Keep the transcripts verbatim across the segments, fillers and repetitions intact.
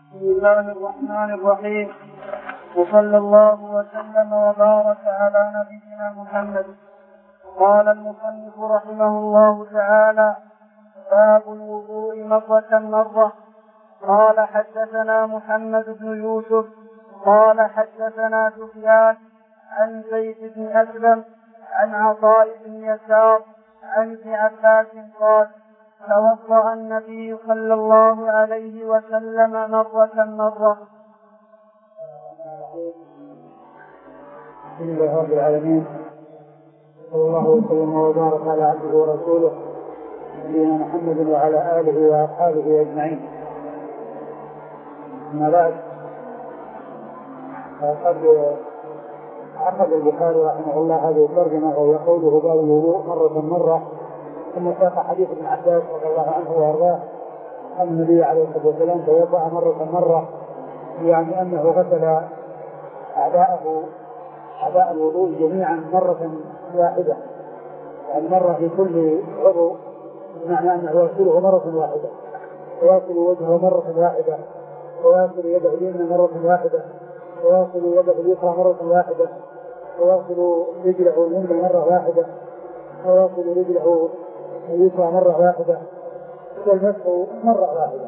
بسم الله الرحمن الرحيم، وصلى الله وسلم وبارك على نبينا محمد. قال المصنف رحمه الله تعالى: باب الوضوء مرة مرة. قال حدثنا محمد بن يوسف قال حدثنا سفيان عن زيد بن أسلم عن عطاء بن يسار عن ابن عباس قال: توضأ النبي صلى الله عليه وسلم مرة مرة. بسم الله رب العالمين، صلى الله وسلم وبارك على عبده ورسوله نبينا محمد وعلى آله وأصحابه أجمعين. أما بعد، فقد أخذ البخاري رحمه الله هذه الترجمة ويقوله باب الوضوء مرة مرة، ثم ساق حديث ابن عباس رضي الله عنه وارضاه أن النبي عليه الصلاة والسلام توضأ مرة مرة، يعني أنه غسل أعداءه أعداء الوضوء جميعا مرة واحدة، يعني مرة في كل عضو، بمعنى أنه يغسله مرة واحدة، ويغسل وجهه مرة واحدة، ويغسل يده اليمنى مرة واحدة، ويغسل يده اليسرى مرة واحدة، ويغسل رجله اليمنى مرة واحدة، ويغسل رجله اليسرى مرة واحدة، والمسح مرة واحدة.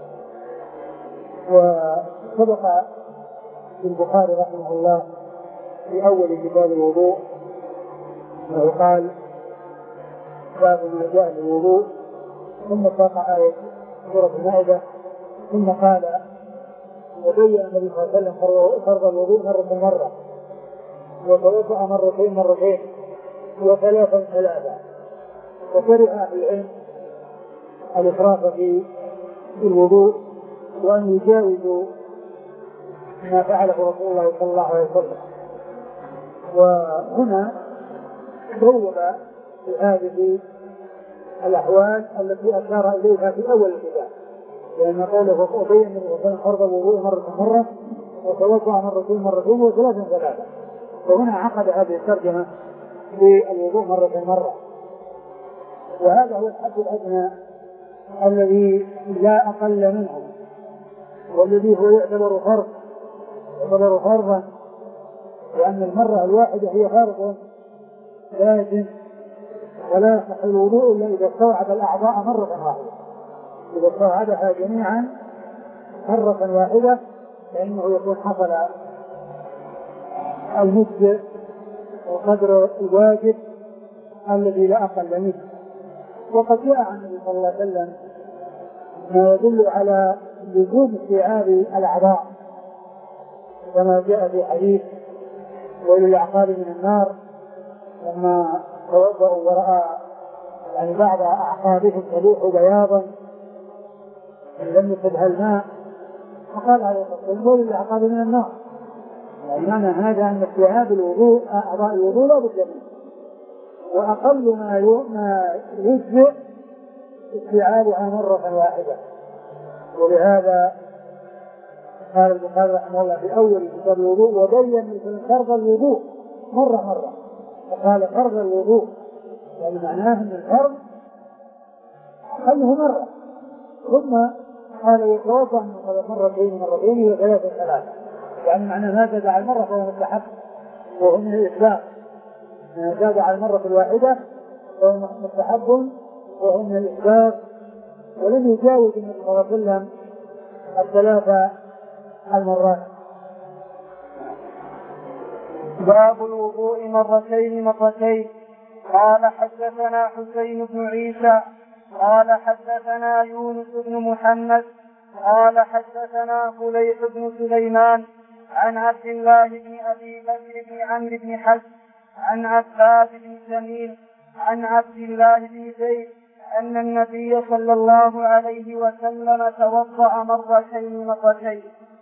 وسبق في البخاري رحمه الله في أول كتاب الوضوء أنه قال: باب ما جاء في الوضوء، ثم ساق آية سورة المائدة، ثم قال: وبين النبي صلى الله عليه وسلم فرض الوضوء مرة مرة، وتوضأ مرتين مرتين، وثلاثا ثلاثا. وكره أهل العلم الإسراف في الوضوء وأن يجاوزوا ما فعله رسول الله صلى الله عليه وسلم. وهنا بوب في هذه الأحوال التي أشار إليها في أول الكتاب، لأن قوله وبين النبي صلى الله عليه وسلم فرض الوضوء مرة مرة، وتوضأ مرتين مرتين، وثلاثا ثلاثا. وهنا عقد هذه الترجمة بالوضوء مرة مرة، وهذا هو الحد الأدنى الذي لا أقل منه، والذي هو يعتبر فرض يعتبر فرضا، لأن المرة الواحدة هي فرض لازم، ولا يصح الوضوء إلا إذا استوعب الأعضاء مرة واحدة. إذا استوعبها جميعا مرة واحدة فإنه يكون حصل المجزء وقدر الواجب الذي لا أقل منه. وقد جاء عن النبي صلى الله عليه وسلم ما يدل على لزوم استيعاب الأعضاء، كما جاء في حديث ويل الأعقاب من النار، لما توضأوا ورأى يعني بعض أعقابهم تلوح بياضا لم يصبها الماء، فقال عليه الصلاة والسلام: ويل الأعقاب من النار. يعني معنى هذا أن استيعاب الوضوء أعضاء الوضوء لا بد منه، وأقل ما يجزئ استيعابها مرة واحدة. ولهذا قال البخاري رحمه الله في أول كتاب الوضوء: وبين مثل فرض الوضوء مرة مرة. فقال فرض الوضوء، يعني معناه أن الفرض أقله مرة، ثم قال يتوضأ مرتين مرتين وثلاثة ثلاثة، يعني معناه ما زاد على المرة فهو مستحب وهو من الإسلام، ما زاد على المرة الواحدة فهو مستحب وهو من الإسلام، ولم يجاوز النبي صلى الله عليه وسلم الثلاثة المرات. باب الوضوء مرتين مرتين. قال حدثنا حسين بن عيسى قال حدثنا يونس بن محمد قال حدثنا فليح بن سليمان عن عبد الله بن أبي بكر بن عمرو بن حزم عن عباد بن جميل عن عبد الله بن زيد أن النبي صلى الله عليه وسلم توضأ مرتين مرتين.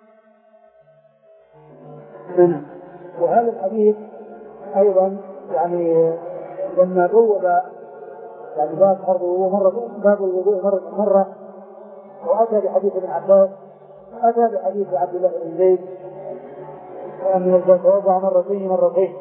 وهذا الحديث أيضا يعني لما بوب يعني باب فرض الوضوء مرة باب الوضوء مرة مرة، وأتى بحديث ابن عباس، أتى بحديث عبد الله بن زيد أن يتوضأ مرتين مرتين،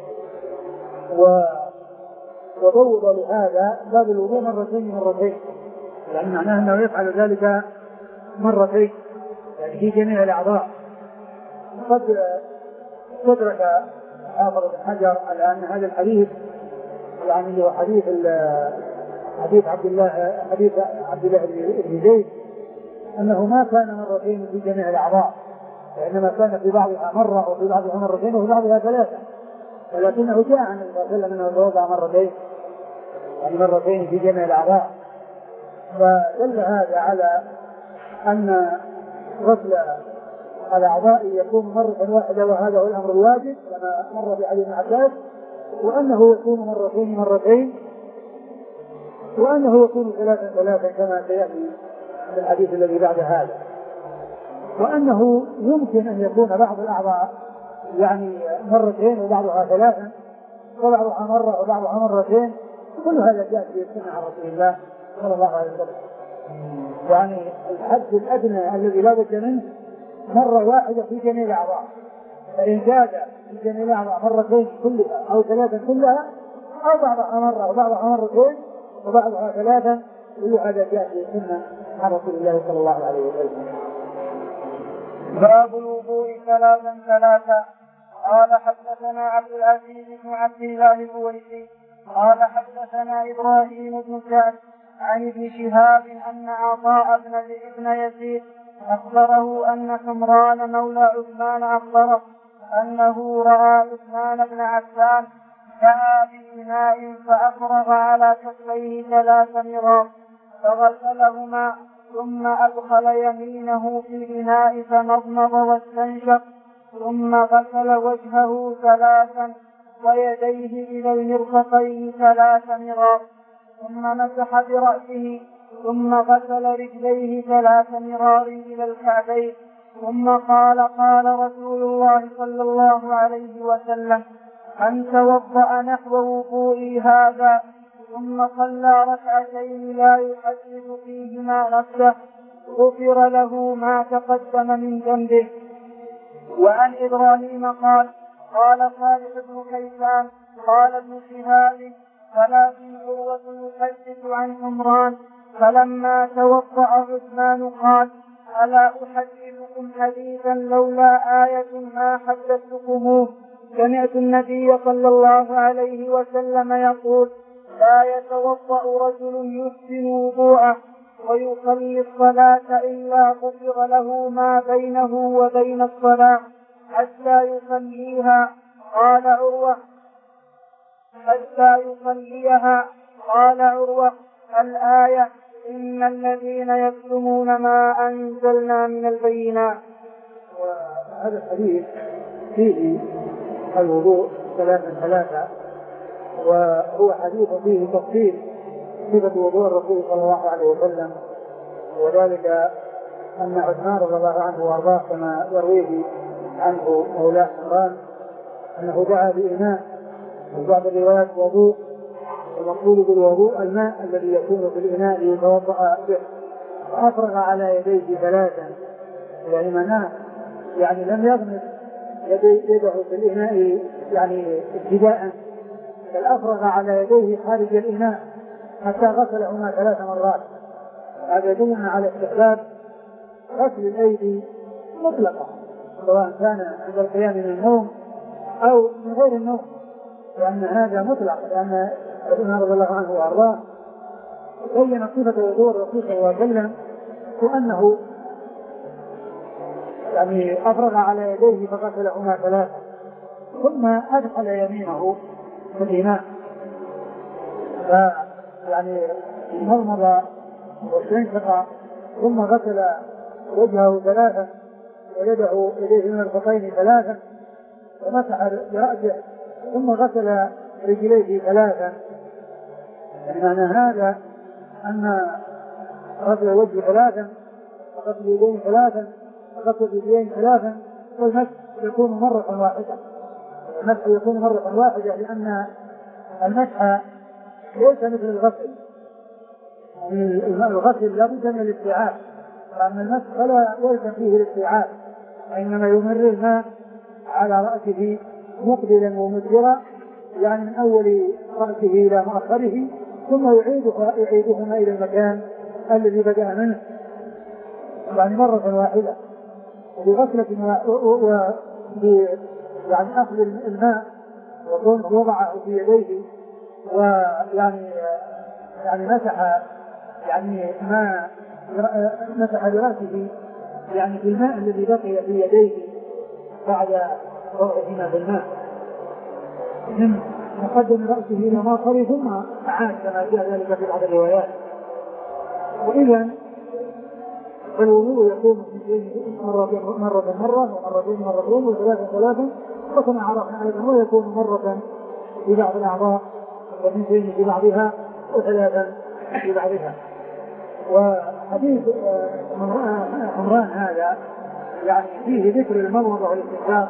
وبوب لهذا باب الوضوء مرتين مرتين، يعني معناه أنه يفعل ذلك مرتين، يعني في جميع الأعضاء. قد أدرك حافظ بن حجر على أن هذا الحديث يعني اللي هو حديث حديث عبد الله حديث عبد الله بن زيد أنه ما كان مرتين في جميع الأعضاء، وإنما كان في بعضها مرة وفي بعضها مرتين وفي بعضها ثلاثة، ولكنه جاء عن النبي صلى الله عليه وسلم أنه توضأ مرتين يعني مرتين في جميع الأعضاء. فدل هذا على أن غسل الأعضاء يكون مرة واحدة، وهذا هو الأمر الواجب كما مر في حديث ابن عباس، وأنه يكون مرتين مرتين، وأنه يكون ثلاثا ثلاثا كما سيأتي في الحديث الذي بعد هذا، وأنه يمكن أن يكون بعض الأعضاء يعني مرتين وبعضها ثلاثا وبعضها مرة وبعضها مرتين، كل هذا جاء في السنة عن رسول الله صلى الله عليه وسلم. يعني الحد الأدنى الذي لا بد منه مرة واحدة في جميع الأعضاء، فإن زاد في جميع الأعضاء مرتين كلها أو ثلاثا كلها أو بعضها مرة وبعضها مرتين وبعضها ثلاثا، كل هذا جاء في السنة عن رسول الله صلى الله عليه وسلم. باب الوضوء ثلاثا ثلاثا. قال حدثنا عبد العزيز بن عبد الله الأويسي قال حدثنا إبراهيم بن سعد عن ابن شهاب أن عطاء بن ابن يزيد أخبره أن حمران مولى عثمان أخبره أنه رأى عثمان بن عفان دعا بإناء فأفرغ على كفيه ثلاث مرات فغسلهما ثم أدخل يمينه في الإناء فمضمض واستنشق ثم غسل وجهه ثلاثا ويديه إلى المرفقين ثلاث مرات ثم مسح برأسه ثم غسل رجليه ثلاث مرار إلى الكعبين ثم قال قال رسول الله صلى الله عليه وسلم من توضأ نحو وضوئي هذا ثم صلى ركعتين لا يحدث فيهما نفسه غفر له ما تقدم من ذنبه. وعن إبراهيم قال قال صالح بن كيسان قال ابن شهاب ولكن عروة يحدث عن حمران فلما توضأ عثمان قال ألا أحدثكم حديثا لولا آية ما حدثتكموه سمعت النبي صلى الله عليه وسلم يقول لا يتوضأ رجل يحسن وضوءه ويصلي الصلاة إلا غفر له ما بينه وبين الصلاة حتى يصليها. قال عروة حتى يصليها. قال عروة الآية إن الذين يكتمون ما أنزلنا من البينات. وهذا الحديث فيه الوضوء ثلاثا ثلاثا، وهو حديث فيه تفصيل صفة وضوء الرسول صلى الله عليه وسلم، وذلك أن عثمان رضي الله عنه وأرضاه كما يرويه عنه مولاه حمران أنه دعا بإناء، وبعض الروايات وضوء، المقصود بالوضوء الماء الذي يكون في الإناء ليتوضأ به، فأفرغ على يديه ثلاثا، يعني مناه يعني لم يغمس يده في الإناء يعني ابتداء، بل أفرغ على يديه خارج الإناء حتى غسلهما ثلاث مرات. هذا يدلنا على استحباب غسل الأيدي مطلقا سواء كان عند القيام من النوم أو من غير النوم، لأن هذا مطلق، لأن عثمان رضي الله عنه وأرضاه بين صفة وضوء الرسول صلى الله عليه وسلم وأنه يعني أفرغ على يديه فغسلهما ثلاثة ثم أدخل يمينه في الإناء فيعني مضمض واستنشق ثم غسل وجهه ثلاثة ويده إليه من الخطين ثلاثة ومسح برأسه ثم غسل رجليه ثلاثا. يعني هذا أن غسل الوجه ثلاثا وغسل اليدين ثلاثا وغسل الرجلين ثلاثا والمسح يكون مرة واحدة. المسح يكون مرة واحدة لأن المسح ليس مثل الغسل. الغسل لا بد من الاستيعاب، فأما المسح فلا يلزم فيه الاستيعاب، وإنما يمر الماء على رأسه مقبلا ومدبرا، يعني من أول رأسه إلى مؤخره، ثم يعيدها يعيدهما إلى المكان الذي بدأ منه، يعني مرة واحدة. بغسلة وب يعني أخذ الماء وكونه وضعه في يديه ويعني يعني مسح يعني ما مسح برأسه يعني في الماء الذي بقي في يديه بعد وضعهما بالماء من مقدم رأسه إلى ماصره ثم عاد كما جاء ذلك في بعض الروايات. وإذا فالوضوء يكون مرة مرة مرة ومرتين مرتين وثلاثة ثلاثة وكما عرفنا أيضا هو يكون مرة في بعض الأعضاء ومرتين في بعضها وثلاثا في بعضها. وحديث عمران هذا يعني فيه ذكر المضمضة والاستنشاق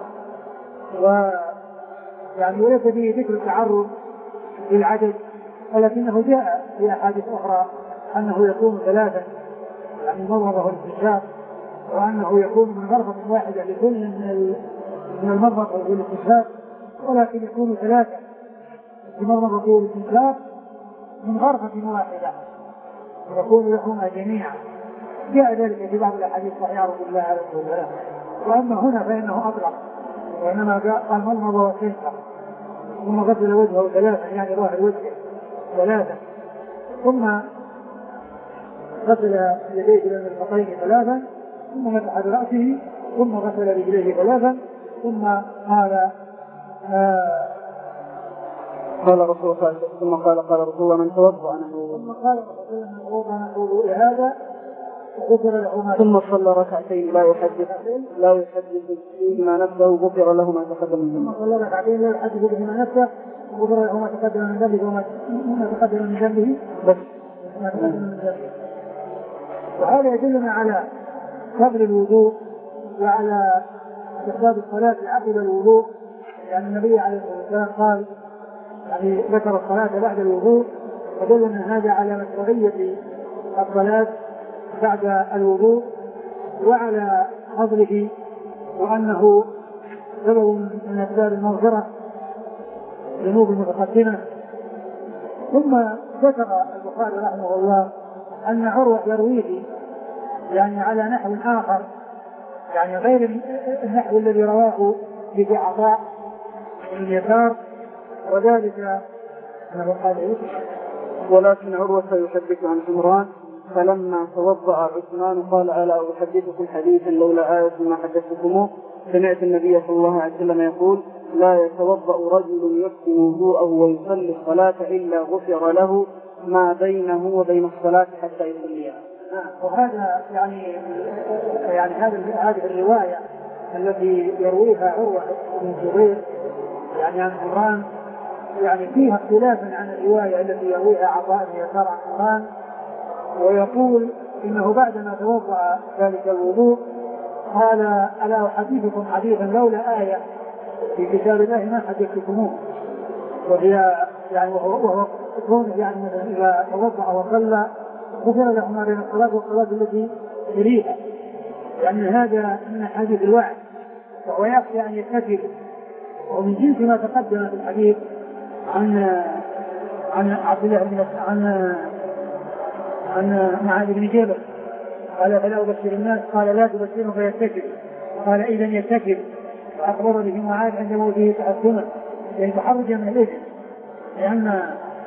ويعني وليس فيه ذكر التعرض للعدد، ولكنه جاء في أحاديث أخرى أنه يكون ثلاثا يعني المضمضة والاستنشاق، وأنه يكون من غرفة واحدة لكل من المضمضة والاستنشاق، ولكن يكون ثلاثا المضمضة والاستنشاق من غرفة واحدة ويكون لهما جميعا. جاء ذلك في بعض الأحاديث صحيحة رسول الله عليه وسلم. وأما هنا فإنه أطلق، وإنما قال مضمضة واستنشق ثم غسل وجهه ثلاثا يعني ظاهر وجهه ثلاثا ثم غسل يديه إلى المرفقين ثلاثا ثم مسح برأسه ثم غسل رجليه ثلاثا ثم قال آه قال رسول الله ثم قال قال رسول الله من توضأ ثم قال رسول الله من توضأ من وضوء هذا غفر له ما ثم صلى ركعتين لا يحدث لا يحدث فيهما نفسه غفر له ما تقدم من ذنبه. ثم صلى ركعتين لا يحدث فيهما نفسه غفر له ما تقدم من ذنبه وما تقدم من ذنبه بس ما تقدم من ذنبه. وهذا يدلنا على فضل الوضوء وعلى استحباب الصلاة عقب الوضوء، يعني النبي عليه الصلاة والسلام قال يعني ذكر الصلاة بعد الوضوء، فدلنا هذا على مشروعية الصلاة بعد الوضوء وعلى فضله وأنه سبب من أسباب المغفرة ذنوب المتقدمة. ثم ذكر البخاري رحمه الله أن عروة يرويه يعني على نحو آخر يعني غير النحو الذي رواه في عطاء بن يسار، وذلك أنه قال إيه؟ ولكن عروة يحدث عن عمران فلما توضأ عثمان قال ألا أحدثكم حديثا لولا آية ما حدثتكموه سمعت النبي صلى الله عليه وسلم يقول لا يتوضأ رجل يحسن وضوءه ويصلي الصلاة إلا غفر له ما بينه وبين الصلاة حتى يصليها. وهذا يعني يعني هذه الرواية التي يرويها عروة بن الزبير يعني عن عمران يعني فيها اختلافا عن الرواية التي يرويها عطاء بن يسار عن عمران، ويقول إنه بعدما توضأ ذلك الوضوء قال ألا أحدثكم حديثا لولا آية في كتاب الله ما حدثتكموه، وهي يعني وهو كونه يعني مثلا إذا توضأ وصلى غفر له ما بين الصلاة والصلاة التي تليها، يعني هذا من حديث الوعد وهو يكفي أن يتكل. ومن جنس ما تقدم في الحديث عن عن عبد الله بن عن عن معاذ بن جبل قال فلا أبشر الناس قال لا تبشرهم فيتكل قال إذا يتكل، فأخبر به معاذ عند موته تحكما يعني تحرجا من الإثم، لأن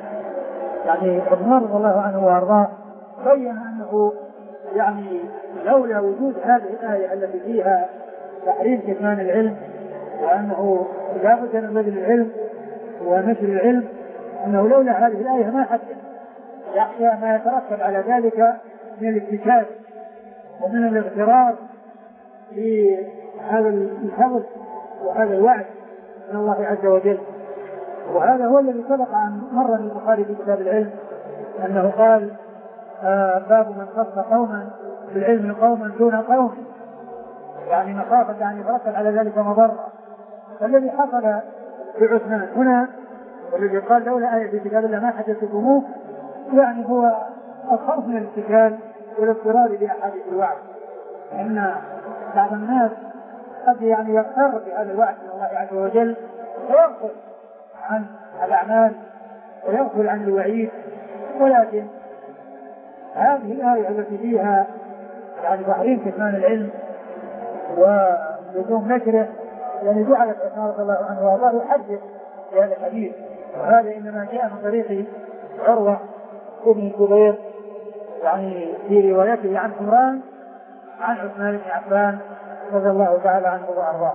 يعني عثمان رضي الله عنه وأرضاه بين أنه يعني لولا وجود هذه الآية التي فيها تحريم كتمان العلم وأنه لا بد من بذل العلم ونشر العلم، أنه لولا هذه الآية ما حدث يخشى ما يترتب على ذلك من الاتكال ومن الاغترار في هذا الفضل وهذا الوعد من الله عز وجل. وهذا هو الذي سبق عن مرة البخاري في كتاب العلم أنه قال آه باب من خص قوما بالعلم قوما دون قوم، يعني مخافة أن يترتب على ذلك مضرة. فالذي حصل بعثمان هنا والذي قال لولا آية في كتاب الله ما حدثتكموه يعني هو الخوف من الاتكال والاضطرار بأحاديث الوعد، لأن بعض الناس قد يعني يغتر بهذا الوعد من الله عز وجل ويغفل عن الأعمال ويغفل عن الوعيد. ولكن هذه الآية التي فيها يعني تحريم كتمان العلم ولزوم نشره يعني جعلت عثمان رضي الله عنه وارضاه يحدث بهذا الحديث، وهذا انما جاء من طريق عروه ابن الزبير يعني في روايته عن عمران عن عثمان بن عفان رضي الله تعالى عنه وارضاه.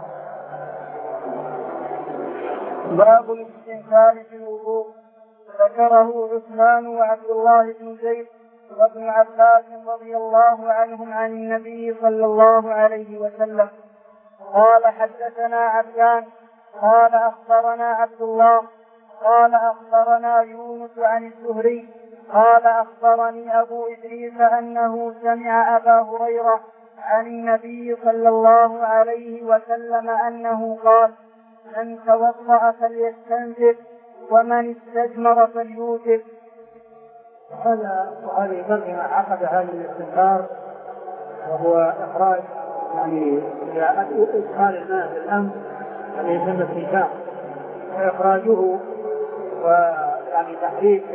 باب الاستنكار في الوضوء. ذكره عثمان وعبد الله بن زيد وابن عباس رضي الله عنهم عن النبي صلى الله عليه وسلم قال حدثنا عبدان قال أخبرنا عبد الله قال أخبرنا يونس عن الزهري قال أخبرني أبو إدريس أنه سمع أبا هريرة عن النبي صلى الله عليه وسلم أنه قال من توضأ فليستنزف ومن استجمر فليوتر. هذا وهذه ترجمة عقد هذا الاستنكار، وهو إخراج يعني إدخال الماء في الأنف الذي يسمى استنكار، وإخراجه ويعني تحريك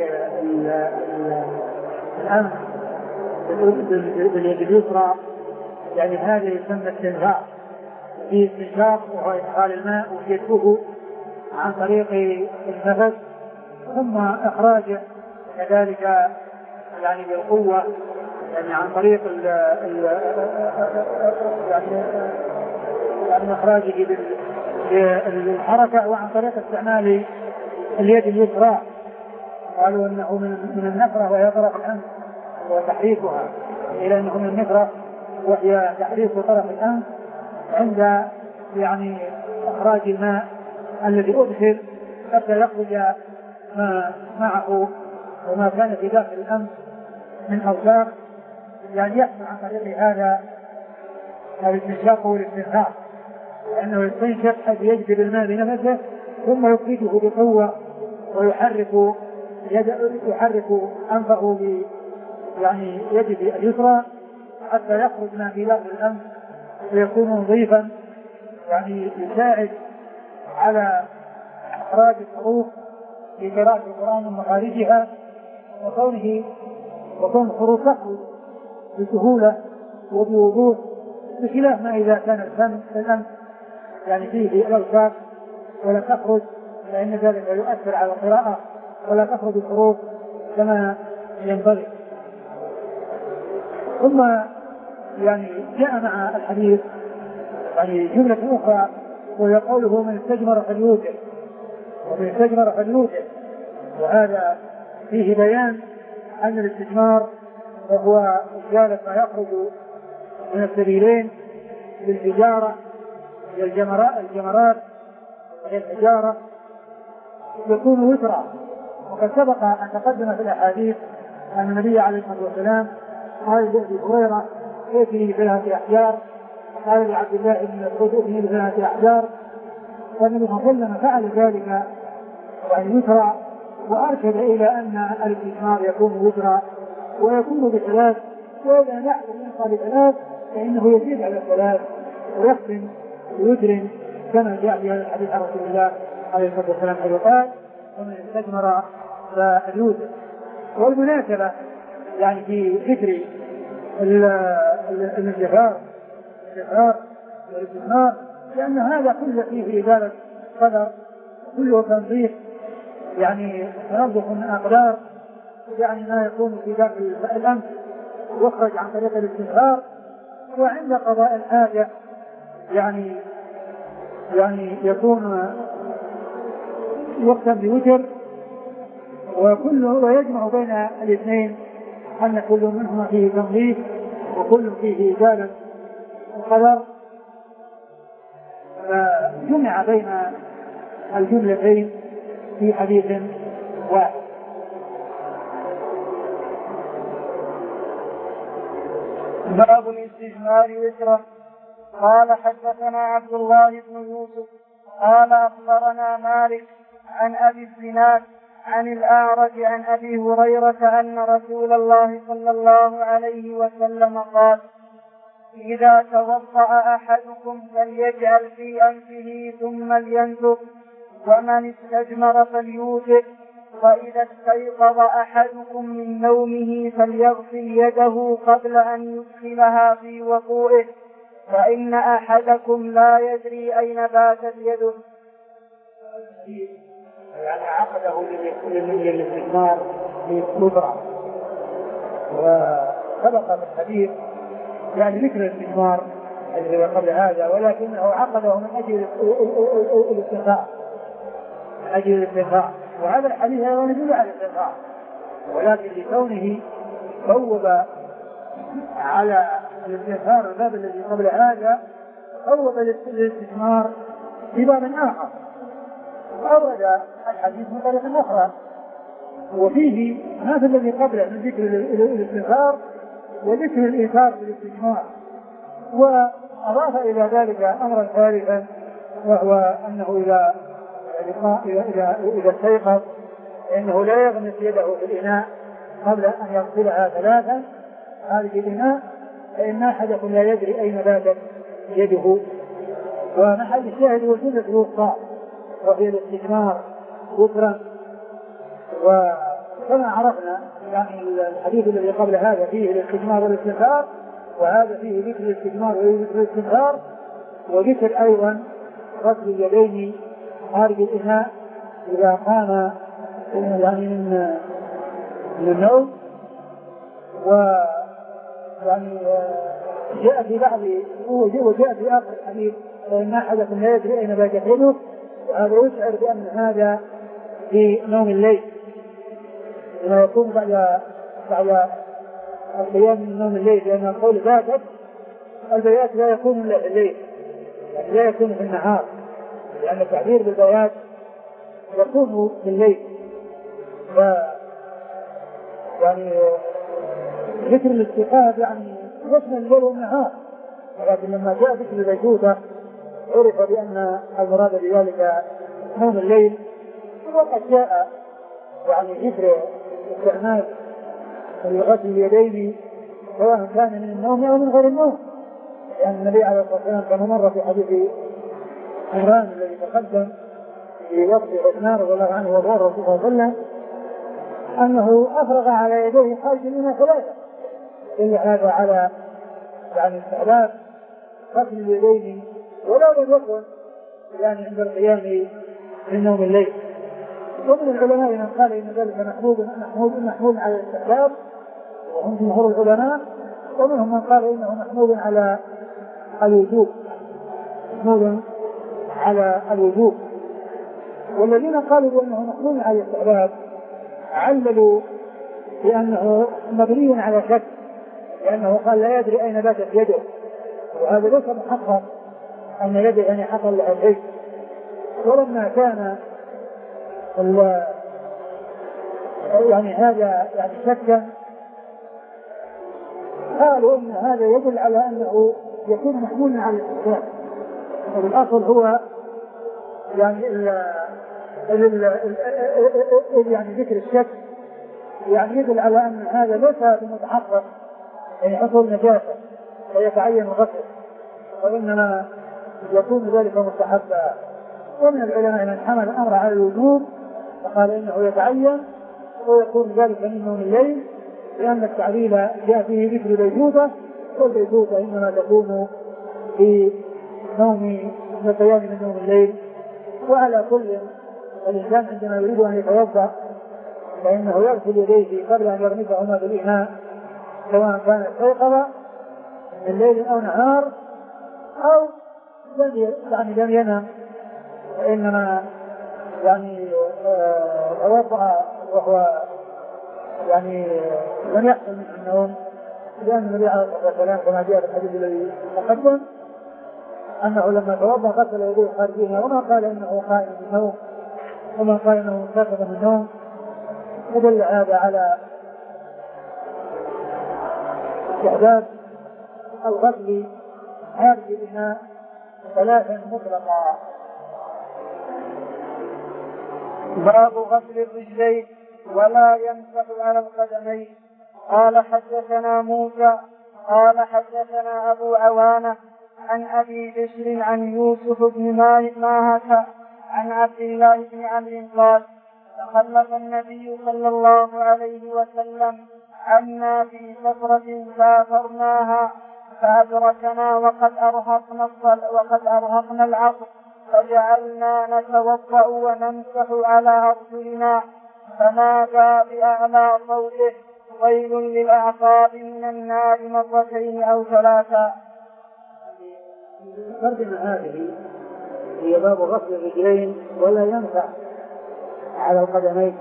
الأنف باليد اليسرى يعني هذا يسمى استنكار. في استنشاق وهو إدخال الماء وجذبه عن طريق النفس ثم إخراجه كذلك يعني بالقوة يعني عن طريق ال ال يعني يعني إخراجه بالحركة وعن طريق استعمال اليد اليسرى. قالوا أنه من النفرة وهي طرف الأنف وتحريكها، إلى أنه من النفرة وهي تحريك طرف الأنف عند يعني إخراج الماء الذي أدخل حتى يخرج ما معه وما كان في داخل الأنف من أوساخ، يعني يحصل عن طريق هذا الاستنشاق والاستنثار، لأنه يستنشق حتى يجذب الماء بنفسه ثم يخرجه بقوة ويحرك يد يحرك أنفه ب يعني يده اليسرى حتى يخرج ما في داخل الأنف ويكون نظيفا، يعني يساعد على إخراج الحروف في قراءة القرآن ومخارجها، وكونه وكون الحروف تخرج بسهولة وبوضوح، بخلاف ما إذا كان الفم الأنف يعني فيه الأوساخ ولا تخرج، لأن ذلك يؤثر على القراءة ولا تخرج الحروف كما ينبغي. ثم يعني جاء مع الحديث يعني جملة أخرى وهي قوله من استجمر فليوتر، ومن استجمر فليوتر، وهذا فيه بيان أن الاستجمار وهو إزالة ما يخرج من السبيلين بالحجارة هي الجمرات الجمرات هي الحجارة يكون وترا. وقد سبق أن تقدم في الأحاديث أن النبي عليه الصلاة والسلام قال لأبي هريرة ائتني بثلاثة أحجار، قال لعبد الله بن مسعود ائتني بثلاثة أحجار، والنبي صلى الله عليه وسلم فعل ذلك يعني وترا، وأرشد إلى أن الاستجمار يكون وترا ويكون بثلاث، وإذا نحن من بثلاث فإنه يزيد على الثلاث ويختم بوتر كما جاء في هذا الحديث عن رسول الله عليه الصلاة والسلام حيث قال ومن استجمر فليوتر. والمناسبة يعني في ذكر الانتحار الانتحار والاستجمار لأن هذا كله فيه إزالة قدر، كله تنظيف يعني تنظف من أقدار يعني ما يكون في داخل الأنف يخرج عن طريق الاستنثار، وعند قضاء الحاجة يعني يعني يكون يختم بوتر، وكله ويجمع بين الاثنين أن كل منهما فيه تنظيف وكل فيه إزالة القدر، فجمع بين الجملتين في حديث واحد. باب الاستجمار وترا. قال حدثنا عبد الله بن يوسف قال أخبرنا مالك عن أبي الزناد عن الأعرج عن أبي هريرة أن رسول الله صلى الله عليه وسلم قال إذا توضأ أحدكم فليجعل في أنفه ثم لينفخ ومن استجمر فليوتر، وإذا استيقظ أحدكم من نومه فليغسل يده قبل أن يدخلها في وضوئه، فإن أحدكم لا يدري أين باتت يده. يعني عقده للاستثمار للمزرعة، وسبق في الحديث يعني ذكر الاستثمار الذي قبل هذا، ولكنه عقده من أجل الاستثمار من أجل الاستثمار، وهذا الحديث أيضا يدل على الاستثمار، ولكن لكونه بوب على الاستثمار الباب الذي قبل هذا بوب الاستثمار في باب آخر، وأورد الحديث من طريق أخرى، وفيه هذا الذي قبله من ذكر الاستثمار وذكر الإيثار بالاستثمار، وأضاف إلى ذلك أمرا ثالثا، وهو أنه إذا إذا إذا استيقظ إنه لا يغمس يده في الإناء قبل أن يغسلها ثلاثا هذه الإناء، فإن أحدكم لا يدري أين باتت يده. ومحل الشاهد هو سنة الوسطى وهي الاستثمار وترا. وكما عرفنا يعني الحديث الذي قبل هذا فيه الاستثمار والاستثمار، وهذا فيه ذكر الاستثمار وذكر الاستثمار، وذكر أيضا غسل اليدين خارج الإناء إذا قام يعني من من النوم. ويعني جاء في بعض وجاء في آخر الحديث إن أحدكم لا يدري أين باتت يده، وهذا يشعر بأن هذا في نوم الليل، لما يكون بعد بعد القيام من نوم الليل، لأن القول باتت البيات لا يكون إلا في الليل، يعني لا يكون في النهار، لأن التعبير بالبيات يكون في الليل. ف يعني ذكر الاستيقاظ يعني يشمل الليل والنهار، ولكن لما جاء ذكر البيتوتة عرف بأن المراد بذلك نوم الليل. وقد جاء يعني ذكر استعمال غسل اليدين سواء كان من النوم أو من غير النوم، لأن يعني النبي عليه الصلاة والسلام كما مر في حديث عمران الذي تقدم في وقت عثمان رضي الله عنه وضوء الرسول صلى الله عليه وسلم أنه أفرغ على يديه خارج منها ثلاثة، إلا هذا على يعني استعلاء غسل اليدين ولو لم يكن يعني عند القيام من نوم الليل. ومن العلماء من قال إن ذلك محمود محمود محمود على الاستحباب وهم جمهور العلماء، ومنهم من قال إنه محمود على الوجوب محمود على الوجوب. والذين قالوا بأنه محمود على الاستحباب عللوا بأنه مبني على شك، لأنه قال لا يدري أين باتت يده، وهذا ليس محقق أن يده يعني حصل له شيء. ولما كان يعني هذا يعني شكا قالوا ان هذا يدل على انه يكون محمولا على الاستحباب، والاصل هو يعني ال ال ال يعني ذكر الشك يعني يدل على ان هذا ليس بمتحقق يعني حصول نجاسه ويتعين الغسل، وانما يكون ذلك مستحبا. ومن العلماء من حمل الامر على الوجوب فقال انه يتعين ويكون ذلك من نوم الليل، لان التعليل جاء فيه ذكر البيتوتة، والبيتوتة انما تكون في نوم القيام من نوم الليل. وعلى كل الانسان عندما يريد ان يتوضا فانه يغسل يديه قبل ان يغمسهما بالاناء سواء كان استيقظ من ليل او نهار او يعني لم ينم، وانما يعني توضأ وهو يعني لم يحصل من النوم، لأن النبي عليه الصلاة والسلام كما جاء في الحديث الذي تقدم أنه لما توضأ غسل يديه خارجيها، وما قال إنه قائم من النوم وما قال إنه منتقض من النوم. يدل هذا على استحباب الغسل خارج الإناء ثلاثا مطلقا. باب غسل الرجلين ولا يمسح على القدمين. قال حدثنا موسى قال حدثنا أبو عوانة عن أبي بشر عن يوسف بن ماهك عن عبد الله بن عمرو قال تخلف النبي صلى الله عليه وسلم عنا في سفرة سافرناها فأدركنا وقد أرهقنا وقد أرهقنا العصر فجعلنا نتوضأ ونمسح على أرجلنا فنادى بأعلى صوته ويل للأعقاب من النار مرتين أو ثلاثا. ترجمة هذه هي باب غسل الرجلين ولا ينفع على القدمين،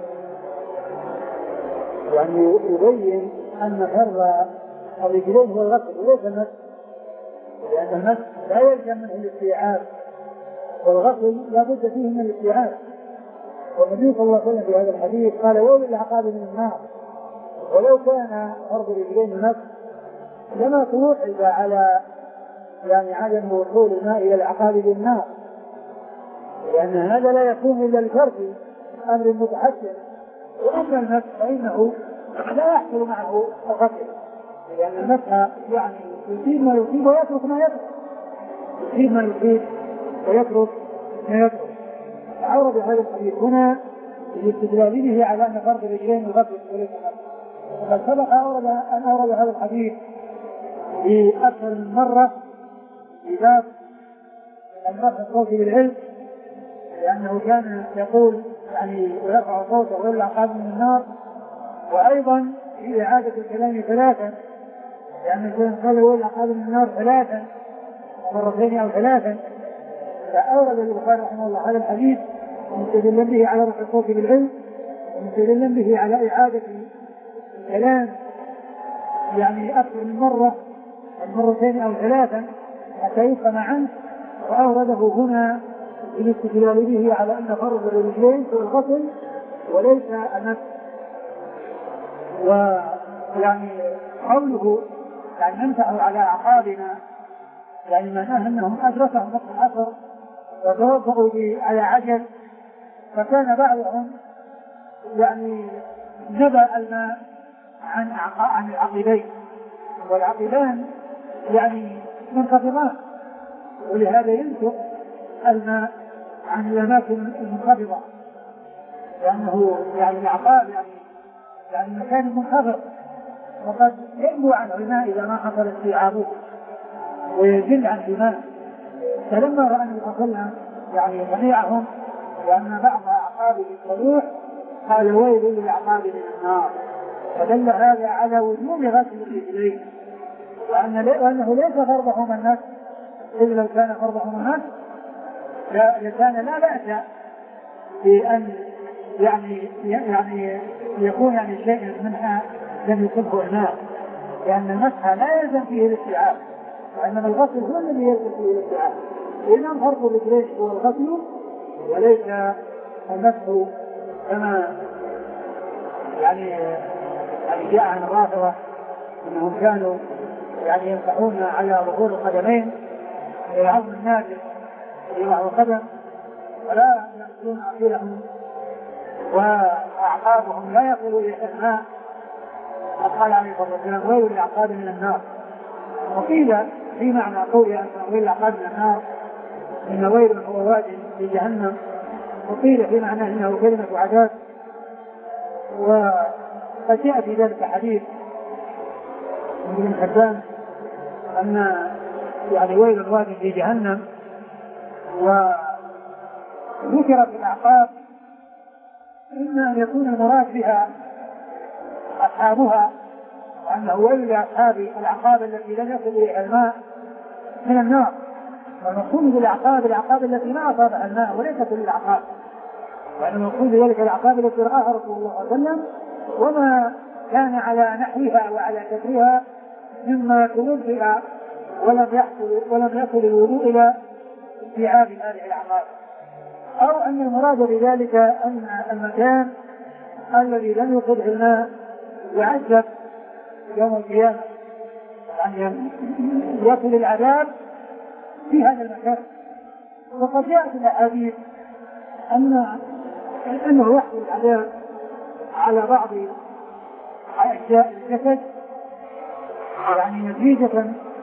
يعني يبين أن فرض الرجلين هو الغسل وليس المسح، لأن المسح لا يلزم منه الاستيعاب والغسل لا بد فيه من الاستيعاب. والنبي صلى الله عليه وسلم في هذا الحديث قال ويل للعقاب من النار، ولو كان فرض الرجلين المسح لما توعد على يعني عدم وصول الماء إلى العقاب بالنار، لأن هذا لا يكون إلا لفرض أمر متحسن. وأما المسح فإنه لا يحصل معه الغسل، لأن المسح يعني يصيب ما يصيب ويترك ما يترك، يصيب ما يصيب ويترك ما يترك. أورد هذا الحديث هنا للاستدلال به على أن فرض الرجلين الغسل وليس المسح. وقد سبق أورد أن أورد هذا الحديث بأكثر من مرة في باب الرفع الصوت بالعلم، لأنه كان يقول يعني ويرفع صوته ويقول العقاب من النار، وأيضا في إعادة الكلام ثلاثا، لأنه كان قال يقول العقاب من النار ثلاثا مرتين أو ثلاثا. فأورد البخاري رحمه الله هذا الحديث مستدلا به على رفع الصوت بالعلم ومستدلا به على إعادة الكلام يعني أكثر من مرة مرتين أو ثلاثا حتى يفهم عنه، وأورده هنا بالاستدلال به على أن فرض الرجلين هو الغسل وليس المسح. ويعني قوله يعني نمسح على أعقابنا يعني معناه أنهم أدركهم وقت العصر وتوضأوا على عجل، فكان بعضهم يعني نبأ الماء عن عن العقبين، والعقبان يعني منخفضان، ولهذا ينشق الماء عن الأماكن المنخفضة، لأنه يعني العقاب يعني يعني مكان منخفض وقد ينبو عنه الماء إذا ما حصل استيعابه ويزل عن الماء. فلما رأى النبي صلى الله عليه وسلم يعني جميعهم وأن بعض أعقابه الصلوح قال ويل للأعقاب من النار، فدل هذا على وجوب غسل الرجلين وأنه ليس فرضهما النفس، إذ لو كان فرضهما النفس لكان لا بأس بأن يعني يعني يكون يعني شيء منها لم يصبه الماء، لأن المسح لا يلزم فيه الاستيعاب، وإنما الغسل هو الذي يلزم فيه الاستيعاب. إذا فرض الرجلين هو الغسل وليس المسح، كما يعني يعني جاء عن الرافضة أنهم كانوا يعني يمسحون على ظهور القدمين العظم النازل يضع القدم ولا يمسون أخيرهم وأعقابهم لا يصل إلى الماء، قال عليه الصلاة والسلام ويل للأعقاب من النار. وقيل في معنى قوله أن ويل للأعقاب من النار إن ويل هو واد في جهنم، وقيل في معنى أنه كلمة عذاب. وقد جاء في ذلك حديث من ابن حبان أن يعني ويل الواد في جهنم، وذكرت الأعقاب إما أن يكون المراد بها أصحابها، وأنه ويل لأصحاب الأعقاب التي لم يصل إليها الماء من النار، والمقصود بالأعقاب الأعقاب التي ما أصابها الماء وليس كل الأعقاب، وأن المقصود بذلك الأعقاب التي رآها رسول الله صلى الله عليه وسلم وما كان على نحوها وعلى كثرها مما توضئ ولم يحصل ولم يصل الوضوء إلى استيعاب هذه الأعقاب، أو أن المراد بذلك أن المكان الذي لم يصبه الماء يعذب يوم القيامة، يعني يصل العذاب في هذا المكان. وقد جاءت الأحاديث أن أنه يحصل العذاب على بعض أجزاء الجسد يعني نتيجة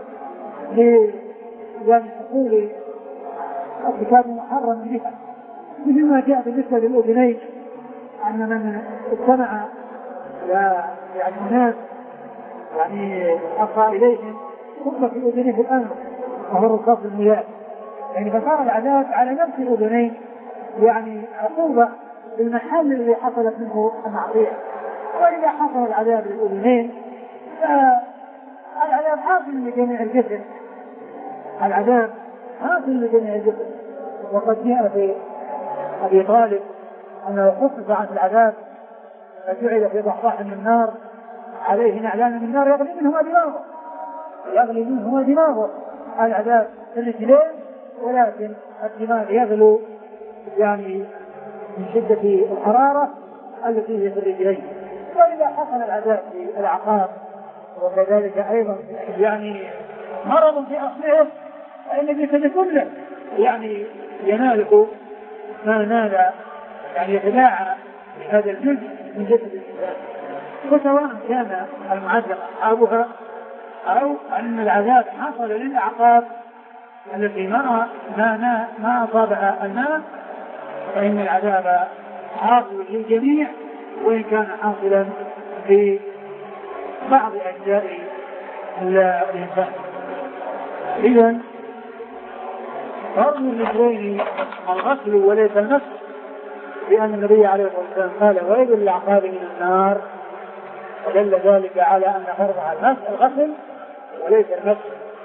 يعني حصول ارتكاب محرم بها، مثل ما جاء بالنسبة للأذنين أن من استمع يعني ناس يعني أصغى إليهم ثم في أذنه في الأنف وهو رصاص المياه، يعني فصار العذاب على نفس الأذنين يعني عقوبة للمحل الذي حصلت منه المعصية. وإذا حصل العذاب للأذنين فالعذاب حاصل لجميع الجسد، العذاب حاصل لجميع الجسد. وقد جاء في أبي طالب أنه خفف عن العذاب فجعل في ضحضاح من النار عليه نعلان من النار يغلي منهما دماغه، يغلي منهما دماغه. العذاب في الرجلين ولكن الدماغ يغلو يعني من شدة الحرارة التي هي في الرجلين. وإذا حصل العذاب في الأعقاب وكذلك أيضا يعني مرض في أصله فإن الجسد كله يعني يناله ما نال يعني يتباعى هذا الجزء من جسد الإنسان، وسواء كان المعذب أصحابها أو أن العذاب حصل للأعقاب التي ما ما ما أصابها الماء، فإن العذاب حاصل للجميع وإن كان حاصلا في بعض أجزاء الإنسان. إذن فرض الرجلين الغسل وليس المسح، لأن النبي عليه الصلاة والسلام قال ويل للأعقاب من النار، ودل ذلك على أن فرضها المسح الغسل وليس المسح.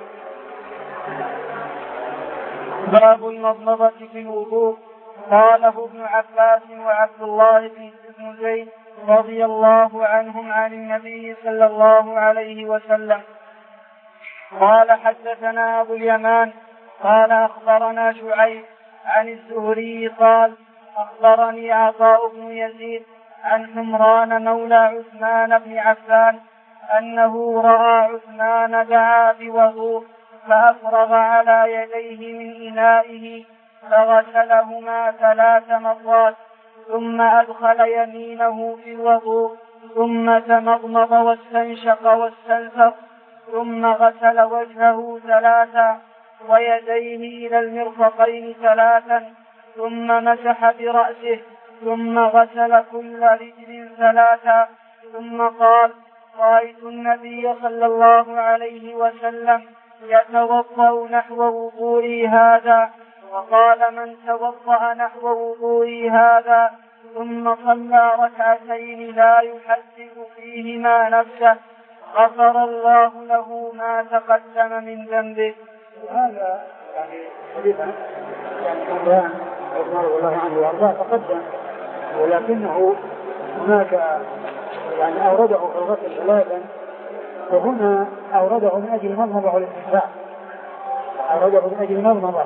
باب المضمضة في الوضوء. قاله ابن عباس وعبد الله بن زيد رضي الله عنهم عن النبي صلى الله عليه وسلم قال حدثنا أبو اليمان قال أخبرنا شعيب عن الزهري قال أخبرني عطاء بن يزيد عن حمران مولى عثمان بن عفان أنه رأى عثمان دعا بوضوء فأفرغ على يديه من إنائه فغسلهما ثلاث مرات ثم أدخل يمينه في الوضوء ثم تمضمض واستنشق واستنثر ثم غسل وجهه ثلاثا ويديه إلى المرفقين ثلاثا ثم مسح برأسه ثم غسل كل رجل ثلاثا ثم قال رأيت النبي صلى الله عليه وسلم يتوضأ نحو وضوئي هذا. وقال من توضأ نحو وضوئي هذا ثم صلى ركعتين لا يحدث فيهما نفسه غفر الله له ما تقدم من ذنبه. هذا يعني حديثا يعني كان عثمان رضي الله عنه وارضاه تقدم، ولكنه هناك يعني أورده في الغسل ثلاثا، وهنا أورده من أجل المضمضة والاستنشاق، أورده من أجل المضمضة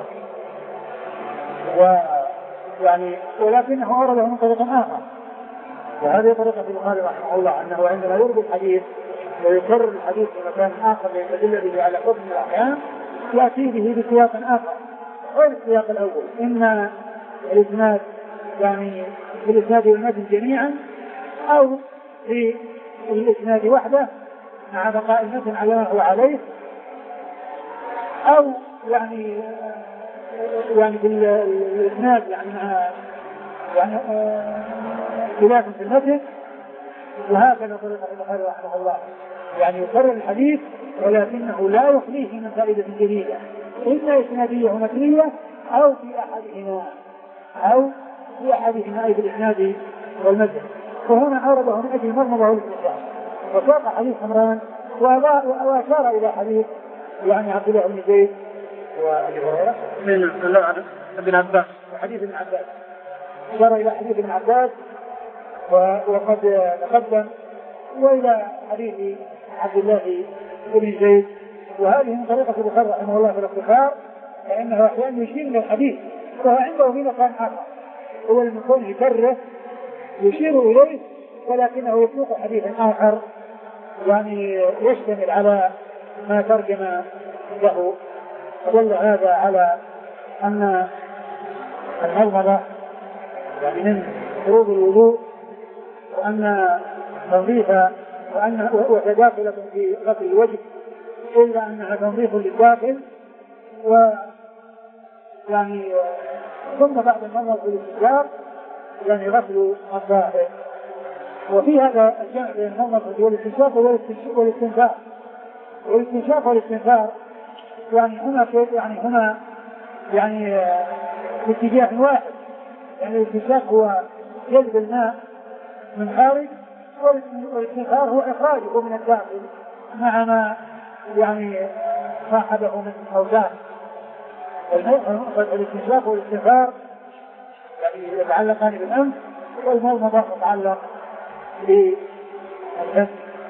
ويعني ولكنه أورده من طريق آخر. وهذه طريقة البخاري رحمه الله أنه عندما يرد الحديث ويكرر الحديث في مكان آخر ليستدل به على حكم الأحكام يأتي به بسياق آخر غير السياق الأول، إما الإسناد يعني في الإسناد والمتن جميعا أو في الإسناد وحده مع بقاء المتن على ما هو عليه، أو يعني يعني في الإسناد يعني يعني خلاف في المتن. وهكذا طريقة البخاري رحمه الله يعني يكرر الحديث ولكنه لا يخليه من فائدة جديدة، إما إسنادية ومتنية أو في أحدهما أو في أحدهما أي في الإسناد والمتن. فهنا أورده من أجل المضمضة والاستنشاق وساق حديث حمران وأشار إلى حديث يعني عبد الله بن زيد وأبي هريرة من ابن عباس وحديث ابن عباس، أشار إلى حديث ابن عباس وقد تقدم، وإلى حديث عبد الله بن زيد. وهذه من طريقة البخاري رحمه الله في الاختصار، لأنه أحيانا يشير إلى الحديث وهو عنده في مكان آخر، هو المكون يكرره يشير إليه ولكنه يسوق حديثا آخر يعني يشتمل على ما ترجم له. دل هذا على أن المضمضة يعني من فروض الوضوء، وأن تنظيفها وأن وتداخلة في غسل الوجه إلا أنها تنظيف للداخل، و يعني ثم بعد المضمضة والاستنشاق يعني غسل الظاهر. وفي هذا الجمع بين المضمضة والاستنشاق والاستنشاق والاستنشاق والاستنثار يعني هنا يعني هنا يعني في اتجاه واحد، يعني الاستنشاق هو جلب الماء من خارج، والاستنثار هو إخراجه من الداخل مع ما يعني صاحبه من أوزان. الاستنشاق والاستنثار يعني يتعلقان بالأنف، والمضمضة تتعلق بالفم.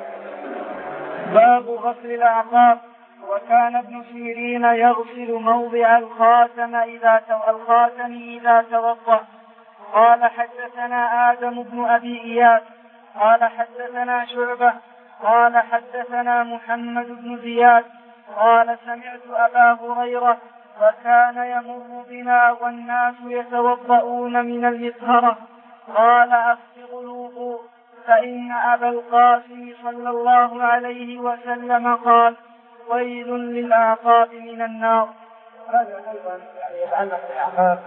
باب غسل الأعقاب. وكان ابن سيرين يغسل موضع الخاتم إذا الخاتم إذا توضأ. قال حدثنا آدم بن أبي إياس قال حدثنا شعبة قال حدثنا محمد بن زياد قال سمعت أبا هريرة وكان يمر بنا والناس يتوضؤون من المطهرة قال أسبغوا الوضوء فإن أبا القاسم صلى الله عليه وسلم قال ويل للأعقاب من النار. هذا أيضا يعني يتعلق بالأعقاب